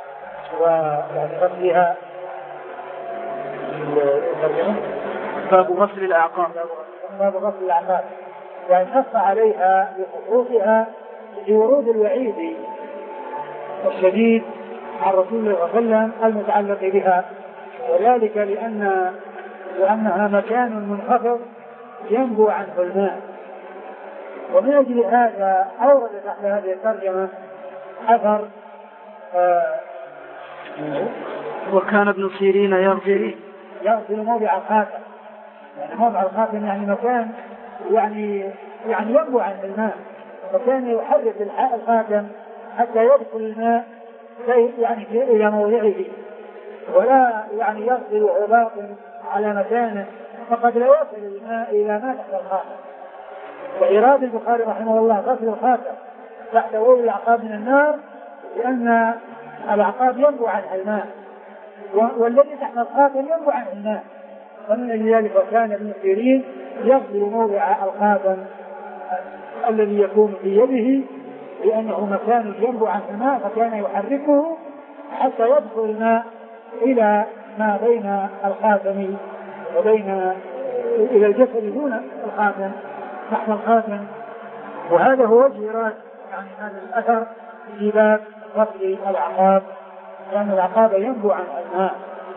وغسلها. باب غسل الأعقاب. باب غسل الأعقاب يعني نص عليها بخصوصها بورود الوعيد الشديد عن رسول الله صلى الله عليه وسلم المتعلق بها، وذلك لأن لأنها مكان منخفض ينبو عنه الماء. ومن أجل هذا أورد تحت هذه الترجمة أثر آه وكان ابن سيرين يغسل يغسل موضع الخاتم، يعني موضع الخاتم يعني مكان يعني يعني ينبو عن الماء، وكان يحرك الخاتم حتى يدخل الماء يعني إلى موضعه، ولا يعني يغسل عباط على مكانه فقد لا يصل الماء إلى ما تحت الخاتم. وإرادة البخاري رحمه الله غسل الخاتم تحت وول الأعقاب من النار لأن الأعقاب ينبو عنها الماء، والذي تحت الخاتم ينبو عنه الماء. ومن ذلك كان ابن سيرين يغسل موضع الخاتم الذي يكون في يده لأنه مكان ينبو عنه الماء، فكان يحركه حتى يدخل الماء إلى ما بين الخاتم وبين إلى الجسد دون الخاتم تحت الخاتم. وهذا هو وجه إرادة يعني هذا الأثر في باب غسل الأعقاب، لأن الأعقاب ينبو عن الماء.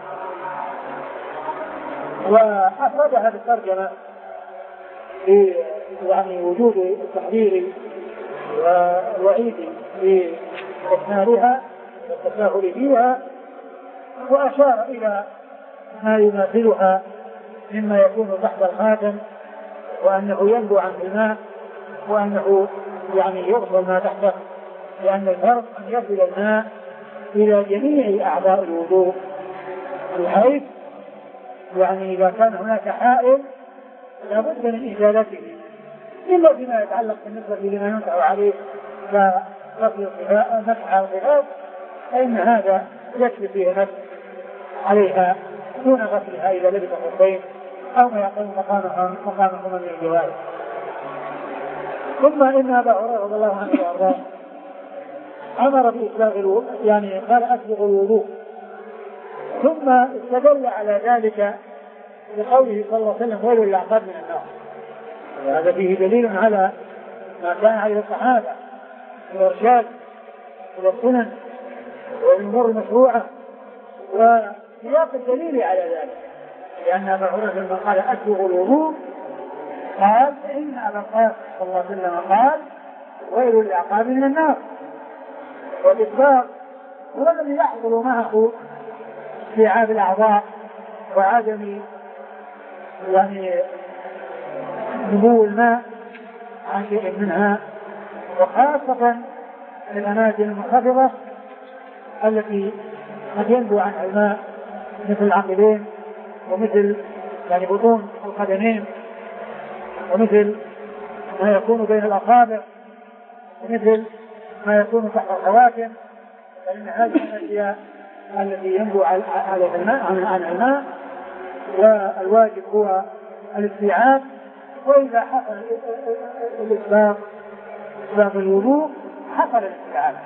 وأفردها بالترجمة في يعني وجود التحذير والوعيد في إكمالها والتساهل فيها، وأشار إلى ما يماثلها مما يكون تحت الخاتم وأنه ينبو عن الماء وأنه يعني يغسل ما تحته، لأن الفرق أن يصل الماء إلى جميع أعضاء الوضوء، بحيث يعني إذا كان هناك حائل لابد من إزالته إلا فيما يتعلق بالنسبة لما ينفع عليه كغسل الصفاء مسح الصفات، فإن هذا يكفي فيه نفس عليها دون غسلها إذا لبس خفين أو ما يقوم مقامها مقامهما من الجوارح. ثم إن أبا هريرة رضي الله عنه وأرضاه أمر بإسباغ الوضوء، يعني قال أسبغ الوضوء، ثم استدل على ذلك بقوله صلى الله عليه وسلم ويل للأعقاب من النار. وهذا فيه دليل على ما كان عليه الصحابة من الإرشاد إلى السنن والأمور المشروعة، وسياق الدليل على ذلك، لأن أبا هريرة لما قال أسبغ الوضوء قال إن أبا القاسم صلى الله عليه وسلم قال ويل للأعقاب من النار. والإسباغ هو الذي يحصل معه استيعاب الأعضاء وعدم يعني نمو الماء عن شيء منها، وخاصة الأماكن المنخفضة التي قد ينبو عنها الماء مثل العقبين ومثل يعني بطون القدمين ومثل ما يكون بين الأصابع ومثل ما يكون تحت الخواتم، فإن هذه الأشياء التي ينبو على الماء عن الماء، والواجب هو الاستيعاب. وإذا حصل الإسباغ إسباغ الوضوء حصل الاستيعاب.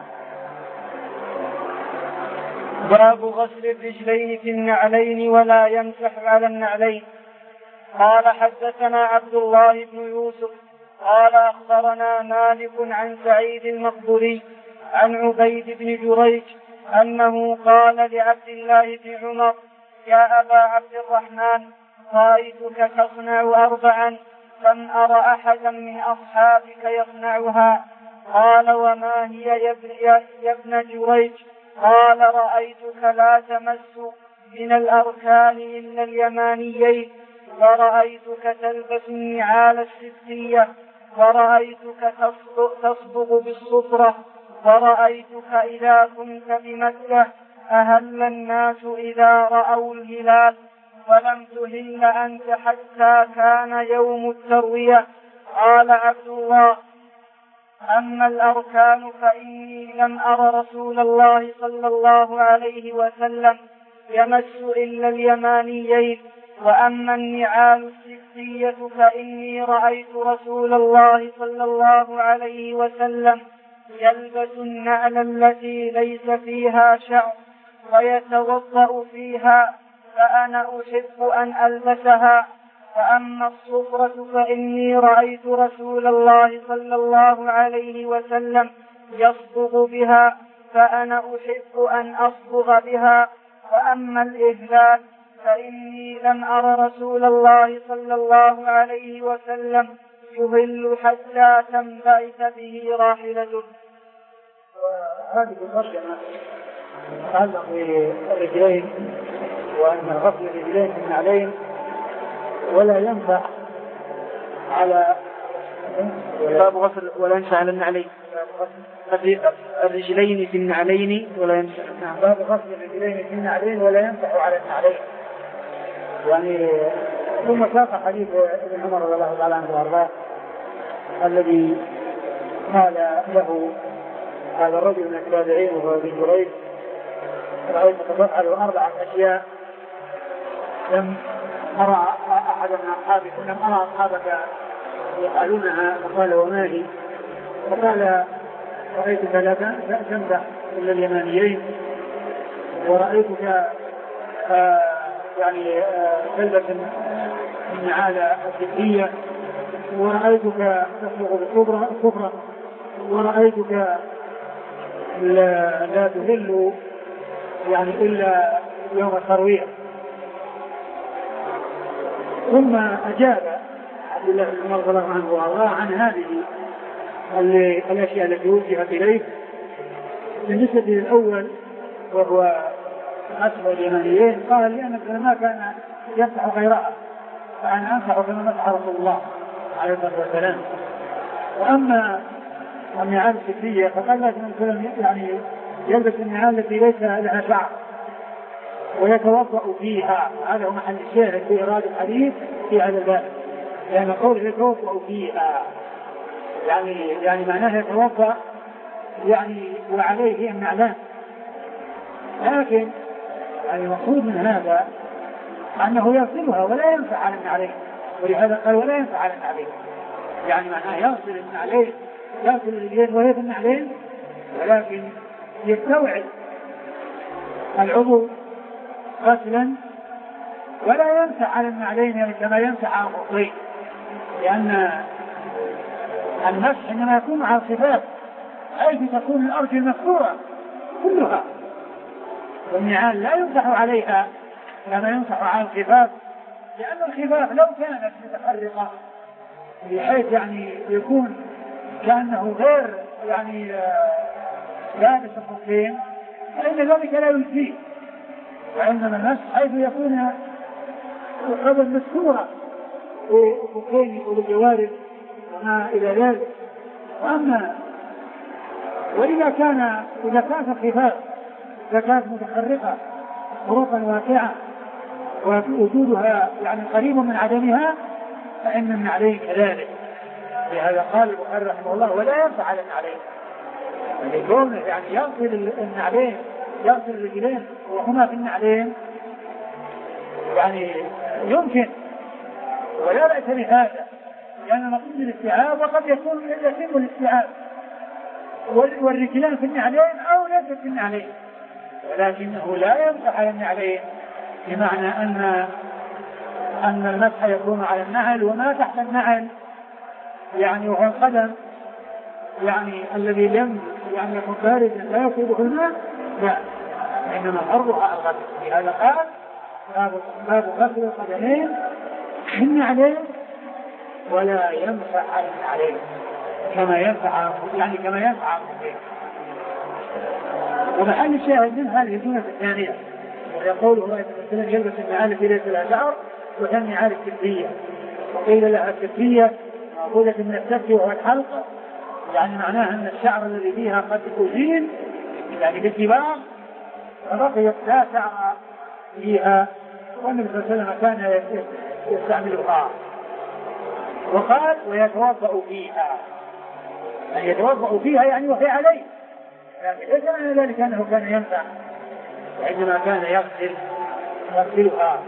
باب غسل الرجلين في النعلين ولا يمسح على النعلين. قال حدثنا عبد الله بن يوسف قال أخبرنا مالك عن سعيد المقبري عن عبيد بن جريج أنه قال لعبد الله بن عمر يا أبا عبد الرحمن رأيتك تصنع أربعا لم أر أحدا من أصحابك يصنعها. قال وما هي يا ابن جريج؟ قال رأيتك لا تمس من الأركان إلا اليمانيين، ورأيتك تلبس النعال السبتية، ورأيتك تصبغ بالصفرة، ورأيتك إذا كنت بمكة أهل الناس إذا رأوا الهلال، ولم تهل أنت حتى كان يوم التروية. قال عبد الله أما الأركان فإني لم أر رسول الله صلى الله عليه وسلم يمس إلا اليمانيين، وأما النعال السبتية فإني رأيت رسول الله صلى الله عليه وسلم يلبس النعل التي ليس فيها شعر ويتوضأ فيها، فأنا أحب أن ألبسها. وأما الصفرة فإني رأيت رسول الله صلى الله عليه وسلم يصبغ بها، فأنا أحب أن أصبغ بها. وأما الإهلال فإني لم أر رسول الله صلى الله عليه وسلم يهل حتى تنبعث به راحلته. هذه الترجمة تتعلق بالرجلين، وأن غسل الرجلين في النعلين ولا ينفع على باب غسل ولا ينفع على النعلين الرجلين في النعلين ولا ينفع. نعم، باب غسل الرجلين في النعلين ولا ينفع على النعلين. يعني ثم ساق حديث ابن عمر رضي الله تعالى عنه وارضاه الذي قال له هذا الرجل من التابعين وهو ابن جريج رأيتك تفعل أربعة أشياء لم أرى أحد من أصحابك لم أرى أصحابك يفعلونها. فقال وما هي؟ فقال رأيتك لا تمدح إلا اليمانيين، ورأيتك آه يعني تلبس آه النعال السبتية، ورأيتك تصبغ بالصفرة، ورأيتك لا, لا تهل يعني إلا يوم التروية. ثم أجاب عبد الله بن عمر رضي الله عنه وارضاه عن هذه الأشياء التي وجهت إليه. بالنسبة للأول وهو مسح اليمانيين قال لأن العلماء كان يمسح غيرها، فأنا أمسح كما مسح رسول الله عليه الصلاة والسلام. وأما النعال السبتية فقال لازم يعني يلبس النعال التي ليس لها شعر ويتوضأ فيها. هذا هو محل الشاهد في إرادة الحديث في هذا الباب، لأن قوله يتوضأ فيها يعني يعني معناه يتوضأ يعني وعليه النعلان. لكن المقصود من هذا أنه يغسلها ولا ينفع على النعلين، ولهذا قال ولا ينفع على النعلين، يعني معناه يغسل النعلين يغسل الرجلين وهي في النعلين، ولكن يستوعب العضو غسلا ولا ينفع على النعلين يعني كما ينفع على الخفين، لأن المسح إنما يكون على الخفاف حيث تكون الأرجل مفتوحة كلها، والنعال لا يمسح عليها كما يمسح على الخفاف، لأن الخفاف لو كانت متفرقة بحيث يعني يكون كأنه غير يعني لابس الخفين فإن ذلك لا يجزيه، وإنما المسح حيث يكون القدم مستورة والخفين والجوارب وما إلى ذلك. وأما وإذا كان إذا كانت الخفاف إذا كانت متفرقة خروقا واسعة ووجودها يعني قريب من عدمها فإن النعلين كذلك. لهذا قال البخاري رحمه الله ولا ينفع على النعلين، يعني كونه يعني يغسل النعلين يغسل الرجلين وهما في النعلين يعني يمكن ولا بأس بهذا، لأن مقصود الاستيعاب وقد يكون يتم الاستيعاب والرجلان في النعلين أو ليس في النعلين، ولكنه لا يمسح على النعلين، بمعنى أن أن المسح يكون على النعل وما تحت النعل يعني وهو القدم يعني الذي لم يعني يكون باردا لا يصيبه الماء، لا، إنما حرها الغسل. لهذا قال باب غسل القدمين من عليه ولا ينفع عليه كما ينفع يعني كما ينفع عليه. ومحل الشاهد من هذه الجملة الثانية ويقول الله تعالى يلبس النعال في ليس لها شعر وثاني نعال الكفية، وقيل لها الكفية مأخوذة من الكف وهو الحلق، يعني معناها أن الشعر الذي فيها قد أزيل يعني بالدباغ فبقيت لا شعر فيها، والنبي صلى الله عليه وسلم كان يستعملها. وقال ويتوضأ فيها، يعني يتوضأ فيها يعني وهي عليه، يعني ليس معنى ذلك أنه كان ينفع، وإنما كان يغسل يغسلها.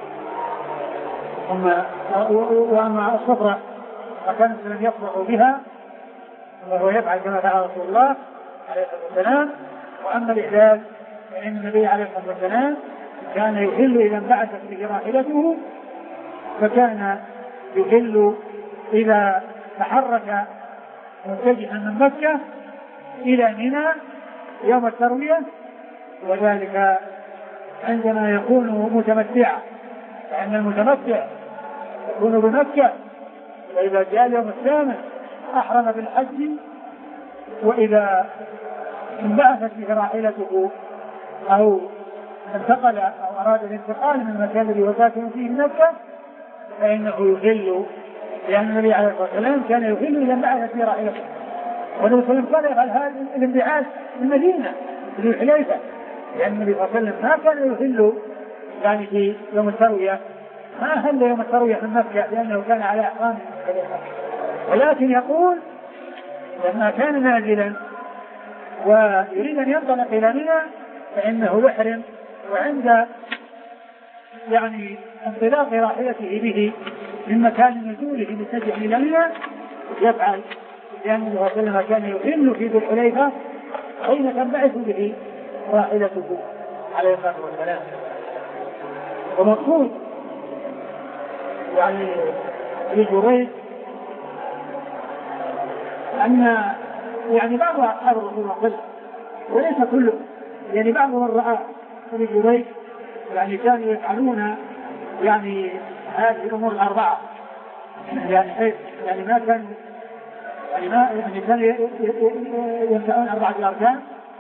وأما الصفرة فكان السلام يصبح بها وهو يفعل كما فعل رسول الله عليه الصلاة والسلام. وأما الإحلال فإن النبي عليه الصلاة والسلام كان يحل إذا انبعثت به راحلته، فكان يحل إذا تحرك متجها من مكة إلى منى يوم التروية، وذلك عندما يكون متمتعا، لأن المتمتع يكون بمكة، وإذا جاء اليوم الثامن أحرم بالحج، وإذا انبعثت به راحلته أو انتقل أو أراد الانتقال من المكان الذي هو ساكن فيه مكة فإنه يحل، لأن النبي عليه الصلاة والسلام كان يحل إذا انبعثت به راحلته. والنبي صلى الله عليه وسلم كان يفعل هذا الانبعاث في المدينة في الحليفة، لأن النبي صلى الله عليه وسلم ما كان يحل يعني في يوم التروية، ما أهل يوم التروية من مكة لأنه كان على إحرام، ولكن يقول لما كان نازلا ويريد أن ينطلق إلى منى فإنه يحرم، وعند يعني انطلاق راحلته به من مكان نزوله متجه إلى منى يفعل، لأن النبي صلى الله عليه وسلم كان يحل في ذي الحليفة حين تنبعث به راحلته عليه الصلاة والسلام. ومقصود يعني في جريج أن يعني بعض أصحاب الرسول صلى الله وليس كله، يعني بعض من رأى في جريج يعني كانوا يفعلون يعني هذه الأمور الأربعة، يعني يعني ما كان يعني ما يعني كان ينفعون أربعة أركان،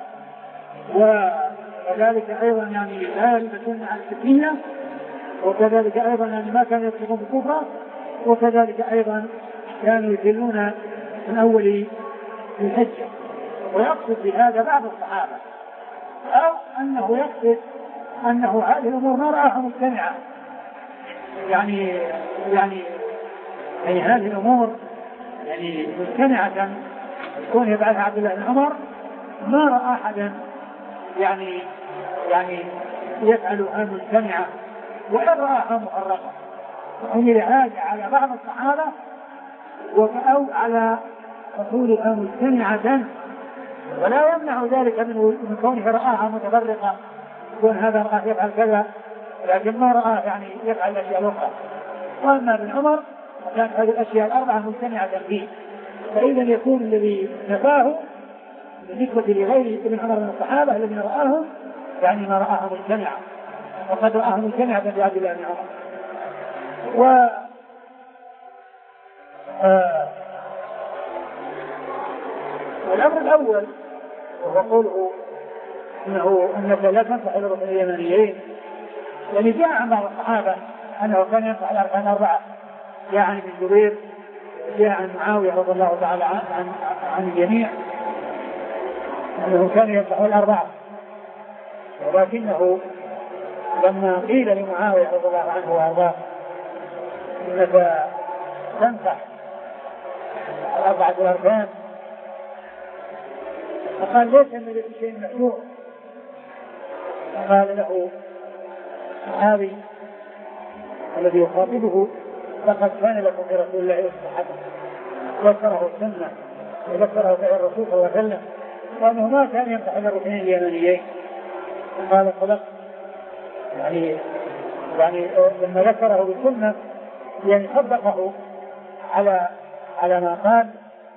وكذلك أيضا يعني لا يلبسون على السكينة، وكذلك أيضا يعني ما كانوا يطلقون بالكفرة، وكذلك أيضا كانوا يجلون من أول الحجة. ويقصد بهذا بعض الصحابة، أو أنه يقصد أنه هذه الأمور ما رآها مجتمعة، يعني يعني يعني هذه الأمور يعني مجتمعة يكون يفعلها عبد الله بن عمر، ما رأى أحدا يعني يعني يفعلها مجتمعة وإن رآها مفرقة، وحمل هذا على بعض الصحابة أو على حصولها مجتمعة، ولا يمنع ذلك من كونه رآها متفرقة، يكون هذا رآه يفعل كذا لكن ما رآه يعني يفعل الأشياء الأخرى. وأما ابن عمر كانت هذه الأشياء الأربعة مجتمعة فيه، فإذا يكون الذي نفاه بالنسبة لغير ابن عمر من الصحابة الذين رآه يعني ما رآها مجتمعة، وقد رآها مجتمعة في عبد الله بن عمر. و آه والأمر الأول وهو قوله أنه أنك لا تنصح إلى الركن اليمانيين، يعني جاء عن بعض الصحابة أنه كان ينصح الأركان أربعة، جاء عن ابن جبير، جاء عن معاوية رضي الله تعالى عن, عن, عن الجميع أنه كان ينصح الأربعة، ولكنه لما قيل لمعاوية رضي الله عنه وأرضاه إنك تنصح الأربعة الأركان فقال ليس من شيء مشروع، فقال له صحابي الذي يخاطبه لقد كان لكم في رسول الله أسوة حسنة، ذكره السنة وذكره فعل الرسول صلى الله عليه وسلم، وأنه ما كان يمسح إلى الركنين اليمانيين. قال صدق، يعني يعني لما ذكره بالسنة يعني صدقه على على ما قال.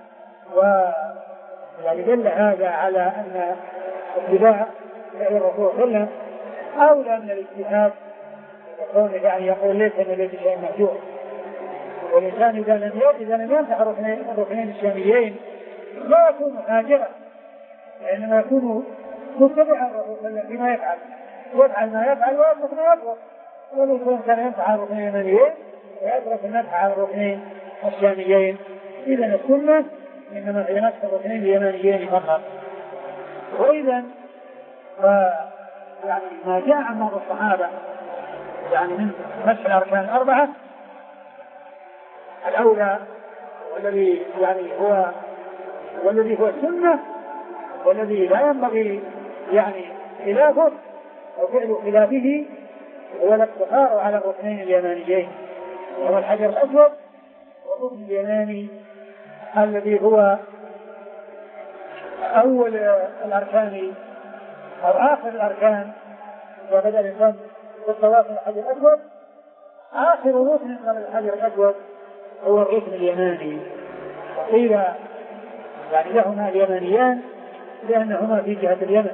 ويعني دل هذا على أن اتباع فعل الرسول صلى الله عليه وسلم أولى من الاجتهاد، يكون يعني يقول ليس أن ليس شيء مهجور. والإنسان إذا لم إذا لم ينفع الركنين الشاميين لا يكون هاجرا، لأنه يكون متبعا الرسول صلى الله عليه وسلم فيما يفعل، يفعل ما يفعل ويترك ما يترك. والإنسان كان ينفع الركنين اليمانيين ويترك النفع على الركنين الشاميين. إذا السنة إنما هي نفس الركنين اليمانيين فقط. وإذا يعني ما جاء عن بعض الصحابة يعني من مسح الأركان الأربعة الأولى والذي يعني هو والذي هو السنة والذي لا ينبغي يعني خلافه أو فعل خلافه هو الاقتصار على الركنين اليمانيين، وهو الحجر الأسود والركن اليماني الذي هو أول الأركان أو آخر الأركان. وبدأ الإنسان بالطواف من الحجر الأسود، آخر ركن من الحجر الأسود هو الركن اليماني. وقيل يعني لهما اليمانيان لأنهما في جهة اليمن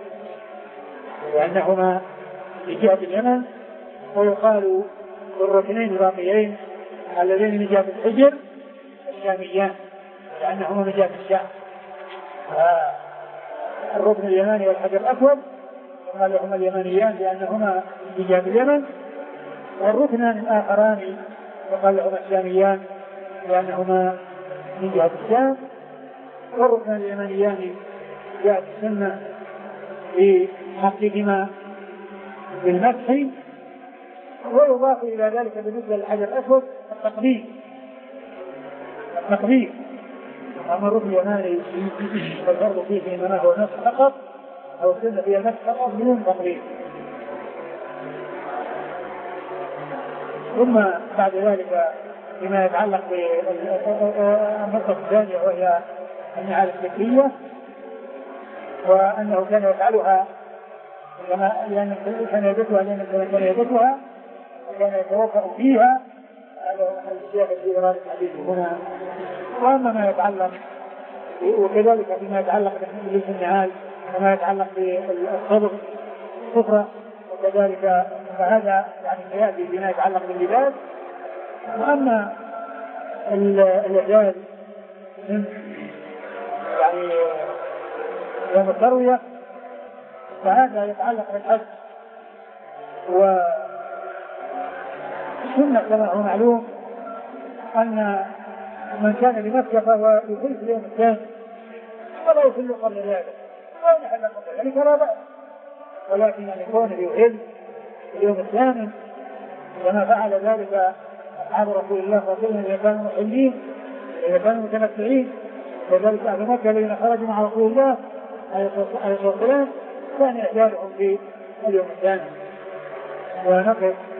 لأنهما في جهة اليمن ويقال للركنين الباقيين الذين من جهة الحجر الشاميان لأنهما من جهة الشام. الركن اليماني والحجر الأسود يقال لهما اليمانيان لأنهما في جهة اليمن، والركنان الآخران يقال لهما الشاميان لأنهما من جهة الشام. والركن اليمانيان جاءت السنة في حقهما بالمسح. ويضاف إلى ذلك بالنسبة للحجر الأسود التقبيل التقبيل أما الركن اليماني فالفرض فيه إنما هو نفس فقط أو السنة فيها نفس فقط بدون تقبيل. ثم بعد ذلك فيما يتعلق بالنقطة الثانية وهي النعال الفكرية، وأنه كان يفعلها لأن كان يدتها لأن كان يدتها وكان يتوفر فيها. هذا الشيء في إرادة الحديث هنا. وأما ما يتعلق وكذلك فيما يتعلق بلبس النعال وما يتعلق بالصدر الصفرة وكذلك فهذا يعني سيأتي فيما يتعلق باللباس. وأما الإحلال من يعني يوم التروية فهذا يتعلق بالحج، والسنة كما هو معلوم أن من كان بمكة فهو يحل في اليوم الثاني ولا يحل قبل ذلك ولا يحل قبل ذلك لا بأس، ولكن أن يكون يحل في اليوم الثاني كما فعل ذلك أصحاب رسول الله صلى الله عليه وسلم إذا كانوا محلين إذا كانوا متمتعين. وذلك أهل مكة الذين خرجوا مع رسول الله عليه الصلاة والسلام كان إحلالهم في اليوم الثاني. ونقف